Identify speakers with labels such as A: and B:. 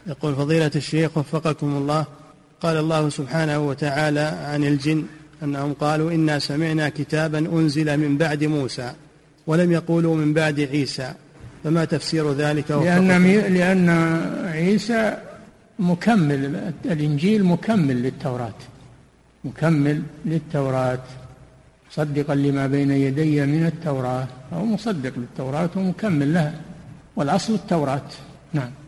A: يقول فضيلة الشيخ وفقكم الله، قال الله سبحانه وتعالى عن الجن أنهم قالوا إنا سمعنا كتابا أنزل من بعد موسى ولم يقولوا من بعد عيسى، فما تفسير ذلك؟
B: لأن عيسى مكمل، الإنجيل مكمل للتوراة، مكمل للتوراة مصدقا لما بين يدي من التوراة، أو مصدق للتوراة ومكمل لها، والأصل التوراة. نعم.